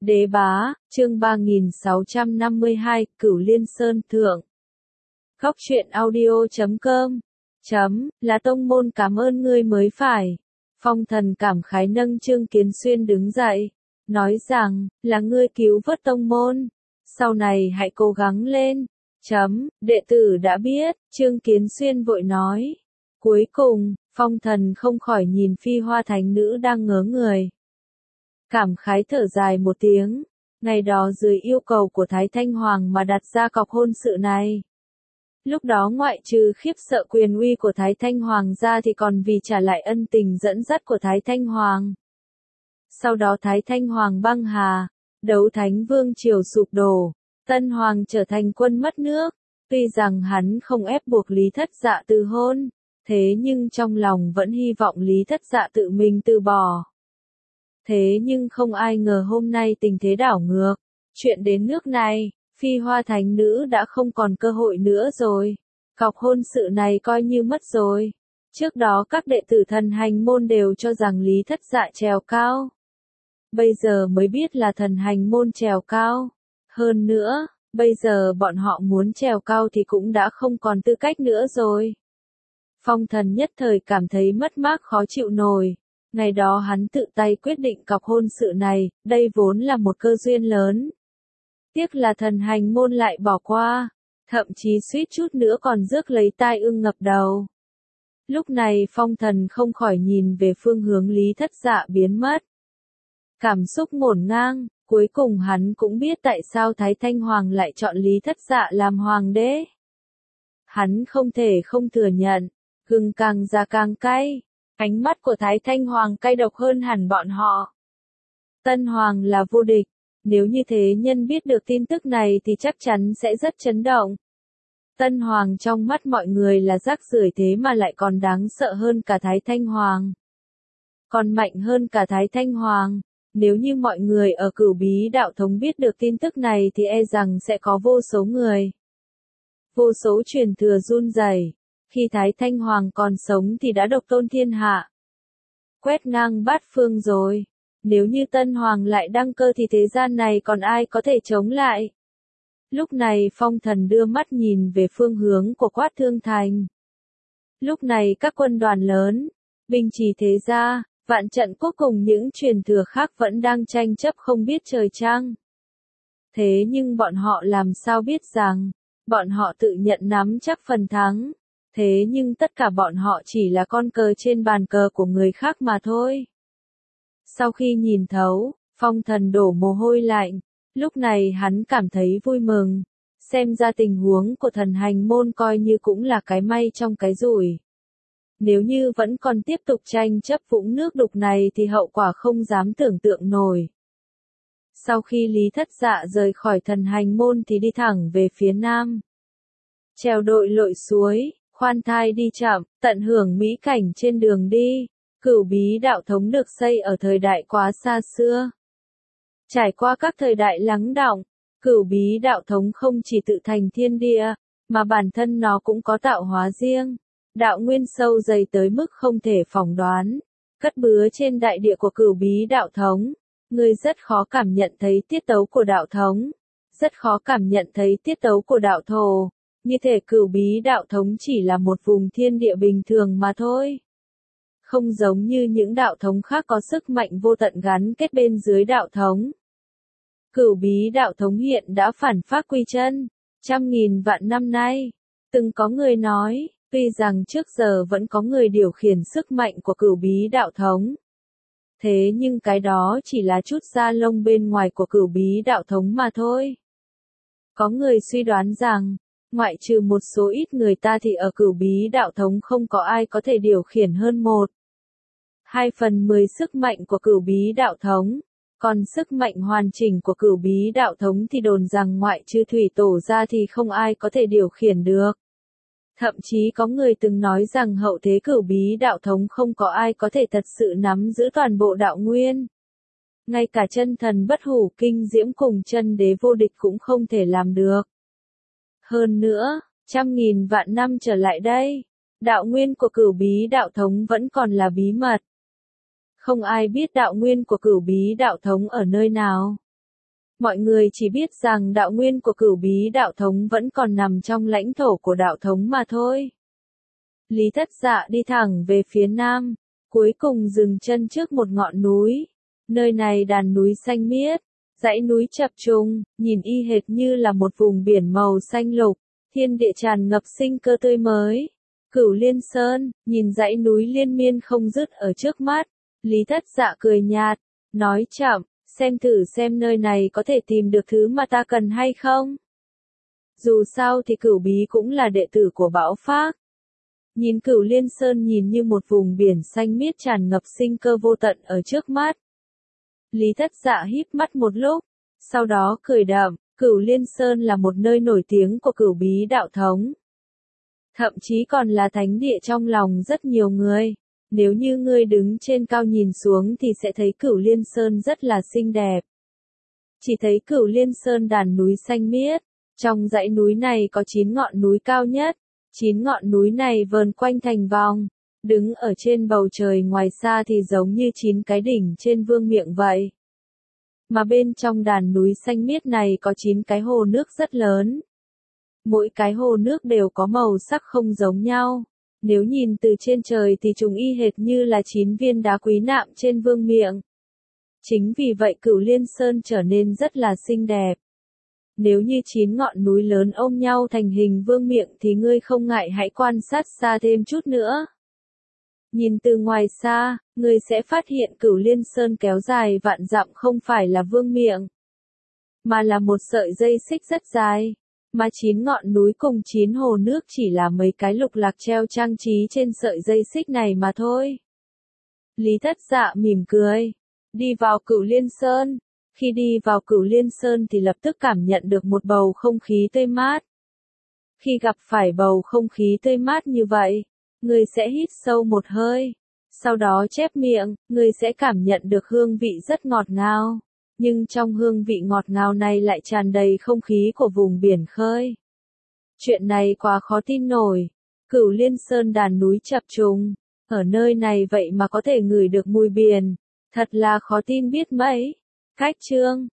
Đế bá, chương 3652, Cửu Liên Sơn Thượng. Góc truyện audio.com. Là tông môn cảm ơn ngươi mới phải. Phong Thần cảm khái nâng Trương Kiến Xuyên đứng dậy, nói rằng, là ngươi cứu vớt tông môn. Sau này hãy cố gắng lên. Đệ tử đã biết, Trương Kiến Xuyên vội nói. Cuối cùng, Phong Thần không khỏi nhìn Phi Hoa Thánh Nữ đang ngớ người. Cảm khái thở dài một tiếng, ngày đó dưới yêu cầu của Thái Thanh Hoàng mà đặt ra cọc hôn sự này. Lúc đó ngoại trừ khiếp sợ quyền uy của Thái Thanh Hoàng ra thì còn vì trả lại ân tình dẫn dắt của Thái Thanh Hoàng. Sau đó Thái Thanh Hoàng băng hà, Đấu Thánh Vương triều sụp đổ, Tân Hoàng trở thành quân mất nước. Tuy rằng hắn không ép buộc Lý Thất Dạ từ hôn, thế nhưng trong lòng vẫn hy vọng Lý Thất Dạ tự mình từ bỏ. Thế nhưng không ai ngờ hôm nay tình thế đảo ngược. Chuyện đến nước này, Phi Hoa Thánh Nữ đã không còn cơ hội nữa rồi. Cọc hôn sự này coi như mất rồi. Trước đó các đệ tử Thần Hành môn đều cho rằng Lý Thất Dạ trèo cao. Bây giờ mới biết là Thần Hành môn trèo cao. Hơn nữa, bây giờ bọn họ muốn trèo cao thì cũng đã không còn tư cách nữa rồi. Phong Thần nhất thời cảm thấy mất mát khó chịu nổi. Ngày đó hắn tự tay quyết định cọc hôn sự này, đây vốn là một cơ duyên lớn. Tiếc là Thần Hành môn lại bỏ qua, thậm chí suýt chút nữa còn rước lấy tai ương ngập đầu. Lúc này Phong Thần không khỏi nhìn về phương hướng Lý Thất Dạ biến mất. Cảm xúc ngổn ngang, cuối cùng hắn cũng biết tại sao Thái Thanh Hoàng lại chọn Lý Thất Dạ làm hoàng đế. Hắn không thể không thừa nhận, gừng càng già càng cay. Ánh mắt của Thái Thanh Hoàng cay độc hơn hẳn bọn họ. Tân Hoàng là vô địch, nếu như thế nhân biết được tin tức này thì chắc chắn sẽ rất chấn động. Tân Hoàng trong mắt mọi người là rác rưởi thế mà lại còn đáng sợ hơn cả Thái Thanh Hoàng. Còn mạnh hơn cả Thái Thanh Hoàng, nếu như mọi người ở Cửu Bí Đạo Thống biết được tin tức này thì e rằng sẽ có vô số người. Vô số truyền thừa run rẩy. Khi Thái Thanh Hoàng còn sống thì đã độc tôn thiên hạ. Quét ngang bát phương rồi. Nếu như Tân Hoàng lại đăng cơ thì thế gian này còn ai có thể chống lại. Lúc này Phong Thần đưa mắt nhìn về phương hướng của Quát Thương Thành. Lúc này các quân đoàn lớn, Binh Trì Thế Gia, Vạn Trận Quốc cùng những truyền thừa khác vẫn đang tranh chấp không biết trời trăng. Thế nhưng bọn họ làm sao biết rằng, bọn họ tự nhận nắm chắc phần thắng. Thế nhưng tất cả bọn họ chỉ là con cờ trên bàn cờ của người khác mà thôi. Sau khi nhìn thấu, Phong Thần đổ mồ hôi lạnh. Lúc này hắn cảm thấy vui mừng. Xem ra tình huống của Thần Hành môn coi như cũng là cái may trong cái rủi. Nếu như vẫn còn tiếp tục tranh chấp vũng nước đục này thì hậu quả không dám tưởng tượng nổi. Sau khi Lý Thất Dạ rời khỏi Thần Hành môn thì đi thẳng về phía nam. Trèo đội lội suối. Khoan thai đi chậm, tận hưởng mỹ cảnh trên đường đi. Cửu Bí Đạo Thống được xây ở thời đại quá xa xưa. Trải qua các thời đại lắng đọng, Cửu Bí Đạo Thống không chỉ tự thành thiên địa, mà bản thân nó cũng có tạo hóa riêng. Đạo nguyên sâu dày tới mức không thể phỏng đoán. Cất bứa trên đại địa của Cửu Bí Đạo Thống, người rất khó cảm nhận thấy tiết tấu của đạo thống. Rất khó cảm nhận thấy tiết tấu của đạo thổ. Như thể Cửu Bí Đạo Thống chỉ là một vùng thiên địa bình thường mà thôi. Không giống như những đạo thống khác có sức mạnh vô tận gắn kết bên dưới đạo thống. Cửu Bí Đạo Thống hiện đã phản phát quy chân, trăm nghìn vạn năm nay. Từng có người nói, tuy rằng trước giờ vẫn có người điều khiển sức mạnh của Cửu Bí Đạo Thống. Thế nhưng cái đó chỉ là chút da lông bên ngoài của Cửu Bí Đạo Thống mà thôi. Có người suy đoán rằng, ngoại trừ một số ít người ta thì ở Cửu Bí Đạo Thống không có ai có thể điều khiển hơn 1/2 sức mạnh của Cửu Bí Đạo Thống. Còn sức mạnh hoàn chỉnh của Cửu Bí Đạo Thống thì đồn rằng ngoại trừ thủy tổ ra thì không ai có thể điều khiển được. Thậm chí có người từng nói rằng hậu thế Cửu Bí Đạo Thống không có ai có thể thật sự nắm giữ toàn bộ đạo nguyên. Ngay cả chân thần bất hủ kinh diễm cùng chân đế vô địch cũng không thể làm được. Hơn nữa, trăm nghìn vạn năm trở lại đây, đạo nguyên của Cửu Bí Đạo Thống vẫn còn là bí mật. Không ai biết đạo nguyên của Cửu Bí Đạo Thống ở nơi nào. Mọi người chỉ biết rằng đạo nguyên của Cửu Bí đạo thống vẫn còn nằm trong lãnh thổ của đạo thống mà thôi. Lý Thất Dạ đi thẳng về phía nam, cuối cùng dừng chân trước một ngọn núi. Nơi này đàn núi xanh miết, dãy núi chập trùng, nhìn y hệt như là một vùng biển màu xanh lục, thiên địa tràn ngập sinh cơ tươi mới. Cửu Liên Sơn, nhìn dãy núi liên miên không dứt ở trước mắt, Lý Thất Dạ cười nhạt, nói chậm, xem thử xem nơi này có thể tìm được thứ mà ta cần hay không. Dù sao thì Cửu Bí cũng là đệ tử của Bão Phác. Nhìn Cửu Liên Sơn nhìn như một vùng biển xanh miết tràn ngập sinh cơ vô tận ở trước mắt. Lý Thất Dạ híp mắt một lúc, sau đó cười đạm, Cửu Liên Sơn là một nơi nổi tiếng của Cửu Bí đạo thống. Thậm chí còn là thánh địa trong lòng rất nhiều người. Nếu như ngươi đứng trên cao nhìn xuống thì sẽ thấy Cửu Liên Sơn rất là xinh đẹp. Chỉ thấy Cửu Liên Sơn đàn núi xanh miết, trong dãy núi này có 9 ngọn núi cao nhất, 9 ngọn núi này vờn quanh thành vòng, đứng ở trên bầu trời ngoài xa thì giống như 9 cái đỉnh trên vương miện vậy. Mà bên trong đàn núi xanh miết này có 9 cái hồ nước rất lớn. Mỗi cái hồ nước đều có màu sắc không giống nhau. Nếu nhìn từ trên trời thì chúng y hệt như là 9 viên đá quý nạm trên vương miện. Chính vì vậy Cửu Liên Sơn trở nên rất là xinh đẹp. Nếu như 9 ngọn núi lớn ôm nhau thành hình vương miện thì ngươi không ngại hãy quan sát xa thêm chút nữa. Nhìn từ ngoài xa, ngươi sẽ phát hiện Cửu Liên Sơn kéo dài vạn dặm không phải là vương miện, mà là một sợi dây xích rất dài. Mà 9 ngọn núi cùng 9 hồ nước chỉ là mấy cái lục lạc treo trang trí trên sợi dây xích này mà thôi. Lý Thất Dạ mỉm cười, đi vào Cửu Liên Sơn. Khi đi vào Cửu Liên Sơn thì lập tức cảm nhận được một bầu không khí tươi mát. Khi gặp phải bầu không khí tươi mát như vậy, người sẽ hít sâu một hơi. Sau đó chép miệng, người sẽ cảm nhận được hương vị rất ngọt ngào. Nhưng trong hương vị ngọt ngào này lại tràn đầy không khí của vùng biển khơi. Chuyện này quá khó tin nổi. Cửu Liên Sơn đàn núi chập trùng, ở nơi này vậy mà có thể ngửi được mùi biển. Thật là khó tin biết mấy. Cách chương